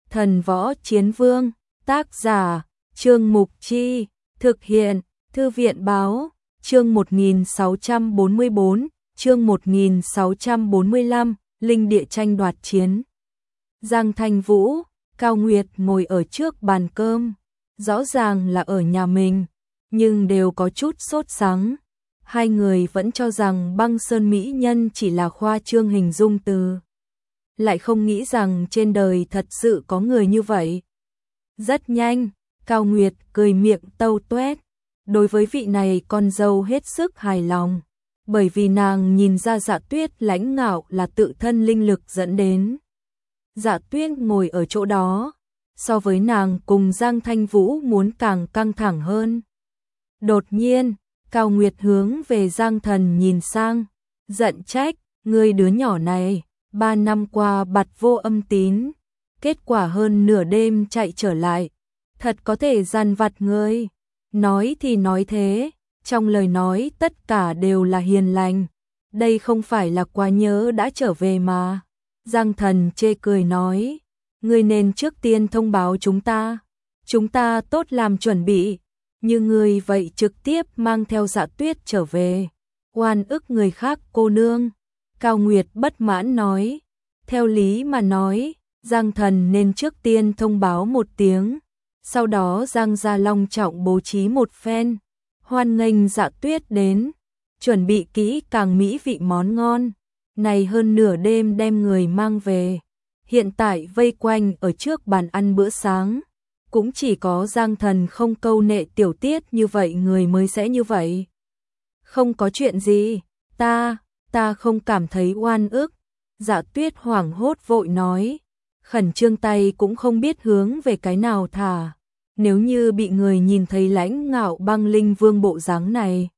Thần Võ Chiến Vương, tác giả, Trương Mục Chi, thực hiện, Thư viện Báo, chương 1644, chương 1645, Linh Địa tranh đoạt chiến. Giang Thanh Vũ, Cao Nguyệt ngồi ở trước bàn cơm, rõ ràng là ở nhà mình, nhưng đều có chút sốt sắng. Hai người vẫn cho rằng Băng Sơn mỹ nhân chỉ là khoa trương hình dung từ. Lại không nghĩ rằng trên đời thật sự có người như vậy. Rất nhanh, Cao Nguyệt cười miệng tâu tuét. Đối với vị này con dâu hết sức hài lòng, bởi vì nàng nhìn ra Dạ Tuyết lãnh ngạo là tự thân linh lực dẫn đến. Dạ Tuyết ngồi ở chỗ đó, so với nàng cùng Giang Thanh Vũ muốn càng căng thẳng hơn. Đột nhiên, Cao Nguyệt hướng về Giang Thần nhìn sang, giận trách, ngươi đứa nhỏ này, 3 năm qua bặt vô âm tín, kết quả hơn nửa đêm chạy trở lại, thật có thể dằn vặt ngươi. Nói thì nói thế, trong lời nói tất cả đều là hiền lành, đây không phải là quá nhớ đã trở về mà. Giang Thần chê cười nói, ngươi nên trước tiên thông báo chúng ta tốt làm chuẩn bị, như ngươi vậy trực tiếp mang theo Dạ Tuyết trở về, oan ức người khác cô nương. Cao Nguyệt bất mãn nói, theo lý mà nói, Giang Thần nên trước tiên thông báo một tiếng, sau đó Giang gia long trọng bố trí một phen, hoan nghênh Dạ Tuyết đến, chuẩn bị kỹ càng mỹ vị món ngon, này hơn nửa đêm đem người mang về, hiện tại vây quanh ở trước bàn ăn bữa sáng, cũng chỉ có Giang Thần không câu nệ tiểu tiết như vậy người mới sẽ như vậy. Không có chuyện gì, ta không cảm thấy oan ức. Dạ Tuyết hoảng hốt vội nói, khẩn trương tay cũng không biết hướng về cái nào thả. Nếu như bị người nhìn thấy lãnh ngạo Băng Linh Vương bộ dáng này,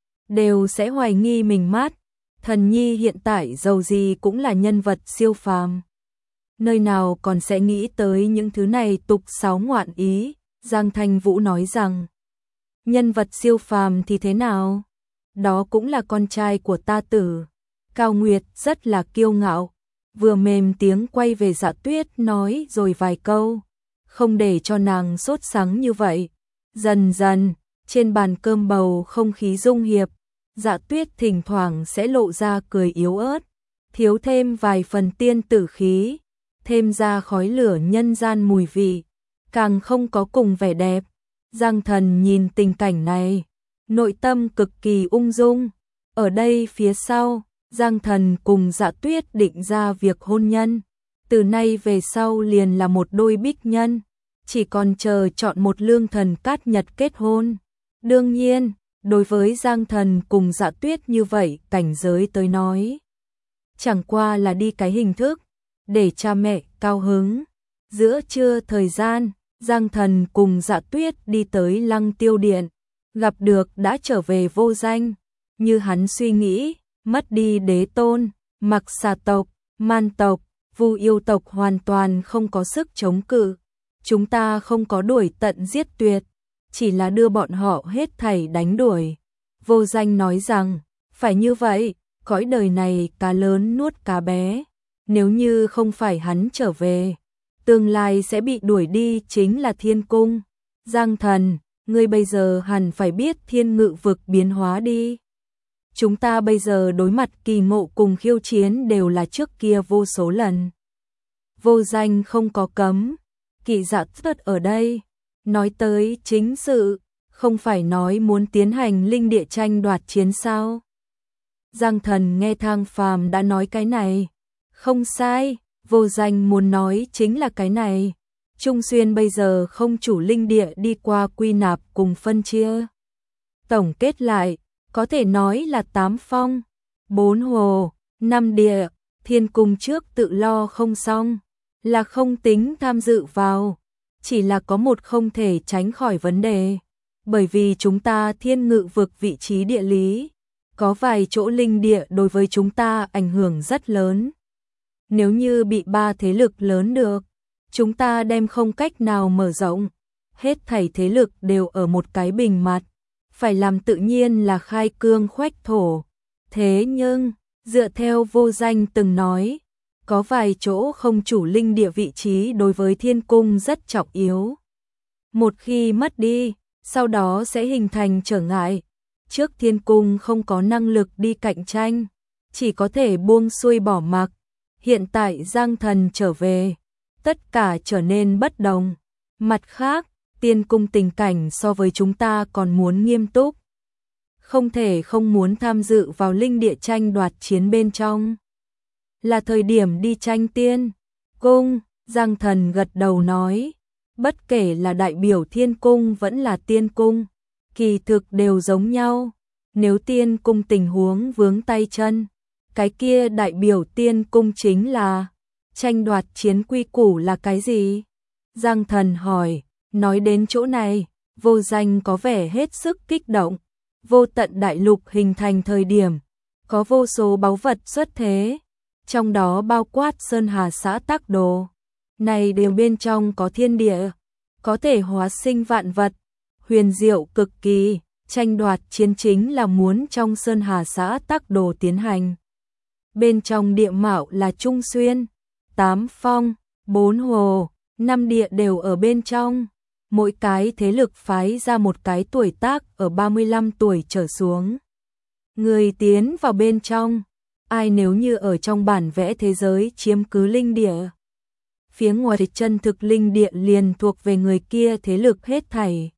đều sẽ hoài nghi mình mát. Thần nhi hiện tại dầu gì cũng là nhân vật siêu phàm, nơi nào còn sẽ nghĩ tới những thứ này tục sáo ngoạn ý. Giang Thanh Vũ nói rằng, nhân vật siêu phàm thì thế nào? Đó cũng là con trai của ta tử. Cao Nguyệt rất là kiêu ngạo, vừa mềm tiếng quay về Dạ Tuyết nói rồi vài câu, không để cho nàng sốt sắng như vậy. Dần dần, trên bàn cơm bầu không khí dung hiệp, Dạ Tuyết thỉnh thoảng sẽ lộ ra cười yếu ớt, thiếu thêm vài phần tiên tử khí, thêm ra khói lửa nhân gian mùi vị, càng không có cùng vẻ đẹp. Giang Thần nhìn tình cảnh này, nội tâm cực kỳ ung dung. Ở đây phía sau, Giang Thần cùng Dạ Tuyết định ra việc hôn nhân, từ nay về sau liền là một đôi bích nhân, chỉ còn chờ chọn một lương thần cát nhật kết hôn. Đương nhiên, đối với Giang Thần cùng Dạ Tuyết như vậy cảnh giới tới nói, chẳng qua là đi cái hình thức, để cha mẹ cao hứng. Giữa trưa thời gian, Giang Thần cùng Dạ Tuyết đi tới Lăng Tiêu Điện, gặp được đã trở về Vô Danh. Như hắn suy nghĩ, mất đi đế tôn, Mặc Xà tộc, Man tộc, Vu yêu tộc hoàn toàn không có sức chống cự. Chúng ta không có đuổi tận giết tuyệt, chỉ là đưa bọn họ hết thảy đánh đuổi. Vô Danh nói rằng, phải như vậy, cõi đời này cá lớn nuốt cá bé, nếu như không phải hắn trở về, tương lai sẽ bị đuổi đi chính là thiên cung. Giang Thần, ngươi bây giờ hẳn phải biết thiên ngự vực biến hóa đi. Chúng ta bây giờ đối mặt kỳ ngộ cùng khiêu chiến đều là trước kia vô số lần. Vô Danh không có cấm, kỵ Dạ Tuyết ở đây, nói tới chính sự, không phải nói muốn tiến hành linh địa tranh đoạt chiến sao? Giang Thần nghe Thang Phàm đã nói cái này, không sai, Vô Danh muốn nói chính là cái này. Trung Xuyên bây giờ không chủ linh địa đi qua quy nạp cùng phân chia. Tổng kết lại, có thể nói là 8 phong, 4 hồ, 5 địa, thiên cung trước tự lo không xong, là không tính tham dự vào, chỉ là có một không thể tránh khỏi vấn đề, bởi vì chúng ta thiên ngự vực vị trí địa lý, có vài chỗ linh địa đối với chúng ta ảnh hưởng rất lớn. Nếu như bị 3 thế lực lớn được, chúng ta đem không cách nào mở rộng, hết thảy thế lực đều ở một cái bình mặt, phải làm tự nhiên là khai cương khoách thổ. Thế nhưng, dựa theo Vô Danh từng nói, có vài chỗ không chủ linh địa vị trí đối với thiên cung rất trọng yếu. Một khi mất đi, sau đó sẽ hình thành trở ngại. Trước thiên cung không có năng lực đi cạnh tranh, chỉ có thể buông xuôi bỏ mặc. Hiện tại Giang Thần trở về, tất cả trở nên bất đồng. Mặt khác, tiên cung tình cảnh so với chúng ta còn muốn nghiêm túc. Không thể không muốn tham dự vào linh địa tranh đoạt chiến bên trong. Là thời điểm đi tranh tiên cung, Giang Thần gật đầu nói. Bất kể là đại biểu thiên cung vẫn là tiên cung, kỳ thực đều giống nhau. Nếu tiên cung tình huống vướng tay chân, cái kia đại biểu tiên cung chính là tranh đoạt chiến quy củ là cái gì? Giang Thần hỏi, nói đến chỗ này, Vô Danh có vẻ hết sức kích động. Vô tận đại lục hình thành thời điểm, có vô số báu vật xuất thế, trong đó bao quát Sơn Hà xã Tắc Đồ. Này đều bên trong có thiên địa, có thể hóa sinh vạn vật, huyền diệu cực kỳ. Tranh đoạt chiến chính là muốn trong Sơn Hà xã Tắc Đồ tiến hành. Bên trong địa mạo là Trung Xuyên, 8 phong, 4 hồ, 5 địa đều ở bên trong. Mỗi cái thế lực phái ra một cái tuổi tác ở 35 tuổi trở xuống. Người tiến vào bên trong, ai nếu như ở trong bản vẽ thế giới chiếm cứ linh địa. Phía ngoài chân thực linh địa liền thuộc về người kia thế lực hết thảy.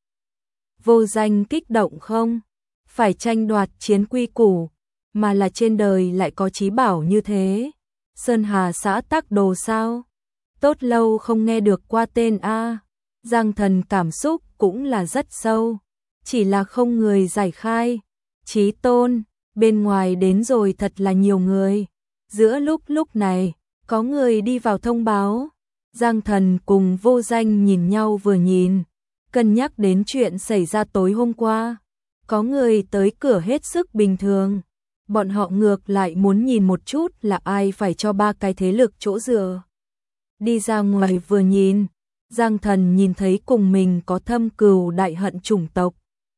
Vô Danh kích động không? Phải tranh đoạt chiến quy củ, mà là trên đời lại có chí bảo như thế. Sơn Hà xã Tắc Đồ sao? Tốt lâu không nghe được qua tên a. Giang Thần cảm xúc cũng là rất sâu, chỉ là không người giải khai. Chí tôn, bên ngoài đến rồi thật là nhiều người. Giữa lúc này, có người đi vào thông báo. Giang Thần cùng Vô Danh nhìn nhau vừa nhìn, cân nhắc đến chuyện xảy ra tối hôm qua. Có người tới cửa hết sức bình thường. Bọn họ ngược lại muốn nhìn một chút là ai phải cho ba cái thế lực chỗ dựa. Đi ra ngoài vừa nhìn, Giang Thần nhìn thấy cùng mình có thâm cừu đại hận chủng tộc.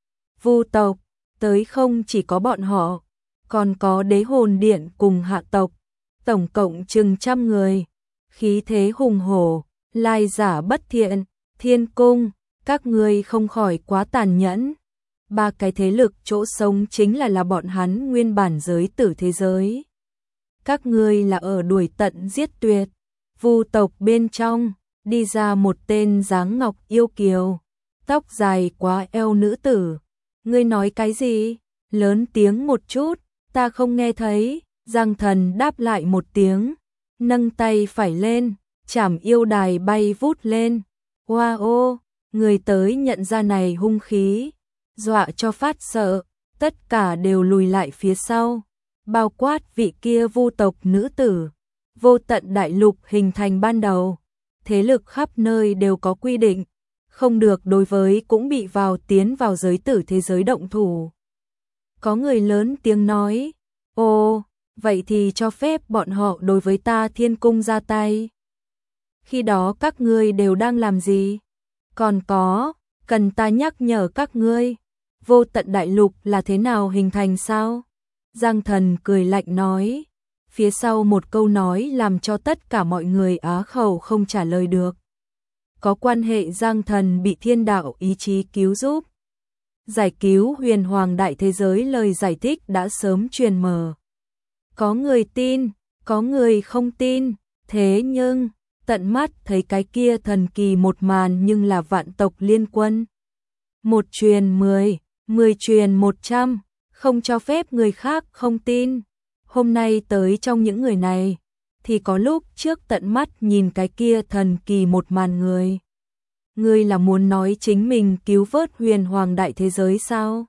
Vu tộc, tới không chỉ có bọn họ, còn có Đế Hồn Điện cùng Hạ tộc, tổng cộng chừng 100 người. Khí thế hùng hổ, lai giả bất thiện, thiên cung, các ngươi không khỏi quá tàn nhẫn. Ba cái thế lực chỗ sống chính là bọn hắn nguyên bản giới tử thế giới. Các ngươi là ở đuổi tận giết tuyệt. Vu tộc bên trong, đi ra một tên dáng ngọc yêu kiều, tóc dài quá eo nữ tử. Ngươi nói cái gì? Lớn tiếng một chút, ta không nghe thấy. Giang Thần đáp lại một tiếng, nâng tay phải lên, chảm yêu đài bay vút lên. Wow, người tới nhận ra này hung khí, dọa cho phát sợ, tất cả đều lùi lại phía sau, bao quát vị kia Vu tộc nữ tử. Vô tận đại lục hình thành ban đầu, thế lực khắp nơi đều có quy định, không được đối với cũng bị tiến vào giới tử thế giới động thủ. Có người lớn tiếng nói, ồ, vậy thì cho phép bọn họ đối với ta thiên cung ra tay. Khi đó các ngươi đều đang làm gì? Còn có, cần ta nhắc nhở các ngươi, vô tận đại lục là thế nào hình thành sao? Giang Thần cười lạnh nói, phía sau một câu nói làm cho tất cả mọi người á khẩu không trả lời được. Có quan hệ Giang Thần bị thiên đạo ý chí cứu giúp. Giải cứu huyền hoàng đại thế giới lời giải thích đã sớm truyền mờ. Có người tin, có người không tin, thế nhưng tận mắt thấy cái kia thần kỳ một màn nhưng là vạn tộc liên quân. Một truyền 10, 10 truyền 100, không cho phép người khác không tin. Hôm nay tới trong những người này, thì có lúc trước tận mắt nhìn cái kia thần kỳ một màn người. Ngươi là muốn nói chính mình cứu vớt huyền hoàng đại thế giới sao?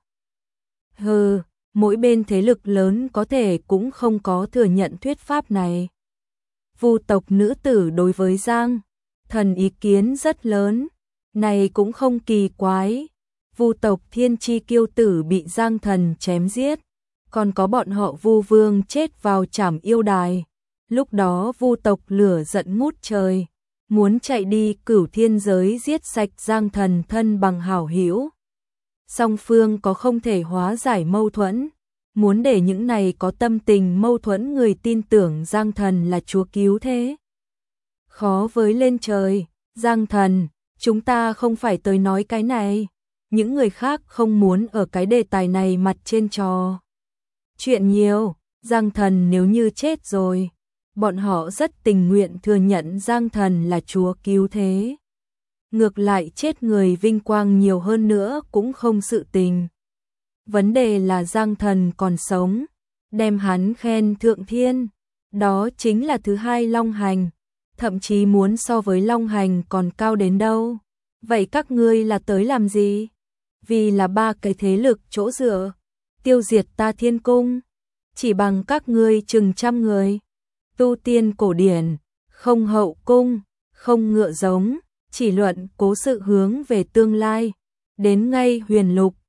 Hừ, mỗi bên thế lực lớn có thể cũng không có thừa nhận thuyết pháp này. Vu tộc nữ tử đối với Giang Thần ý kiến rất lớn, này cũng không kỳ quái. Vu tộc thiên chi kiêu tử bị Giang Thần chém giết, còn có bọn họ Vu vương chết vào trảm yêu đài. Lúc đó Vu tộc lửa giận ngút trời, muốn chạy đi cửu thiên giới giết sạch Giang Thần thân bằng hảo hữu. Song phương có không thể hóa giải mâu thuẫn, muốn để những này có tâm tình mâu thuẫn người tin tưởng Giang Thần là Chúa cứu thế. Khó với lên trời, Giang Thần, chúng ta không phải tới nói cái này. Những người khác không muốn ở cái đề tài này mặt trên trò chuyện nhiều, Giang Thần nếu như chết rồi, bọn họ rất tình nguyện thừa nhận Giang Thần là Chúa cứu thế. Ngược lại chết người vinh quang nhiều hơn nữa cũng không sự tình. Vấn đề là Giang Thần còn sống, đem hắn khen thượng thiên, đó chính là thứ hai Long Hành, thậm chí muốn so với Long Hành còn cao đến đâu. Vậy các ngươi là tới làm gì? Vì là ba cái thế lực chỗ dựa, tiêu diệt ta Thiên Cung, chỉ bằng các ngươi chừng trăm người. Tu tiên cổ điển, không hậu cung, không ngựa giống, chỉ luận cố sự hướng về tương lai, đến ngay huyền lục,